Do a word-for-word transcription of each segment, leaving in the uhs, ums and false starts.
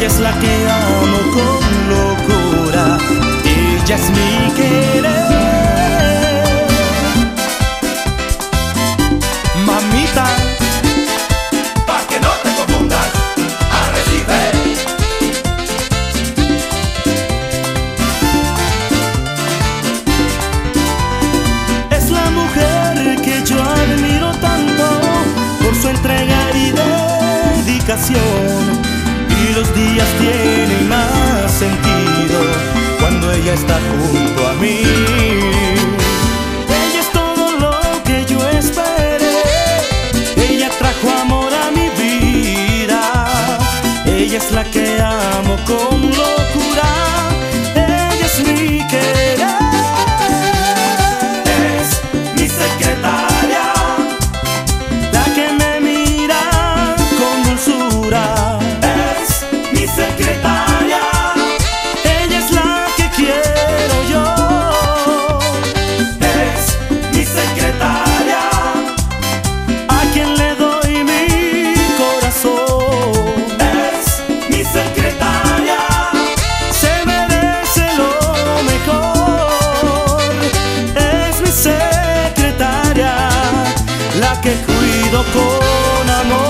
Ella es la que amo con locura, ella es mi querer. Mamita, pa' que no te confundas, Arrecife. Es la mujer que yo admiro tanto por su entrega y dedicación. Y los días tienen más sentido cuando ella está junto a mí. Ella es todo lo que yo esperé. Ella trajo amor a mi vida. Ella es la que amo con locura. Ella es mi querer. Es mi secretaria, La que me mira con dulzura. mi secretaria, Ella es la que quiero yo. es mi secretaria, A quien le doy mi corazón. es mi secretaria, Se merece lo mejor. Es mi secretaria, la que cuido con amor.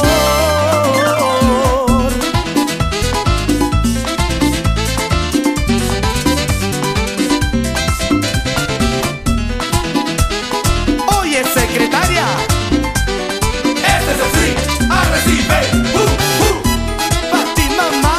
Oye, secretaria, este es el swing, Arrecife, uh, uh. pa' ti, mamá.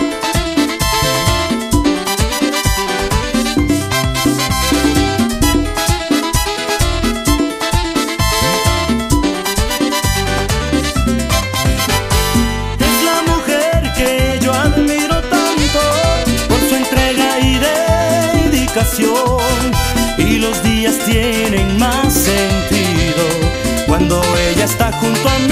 Es la mujer que yo admiro tanto por su entrega y dedicación. Y los días tienen más sentido cuando ella está junto a mí.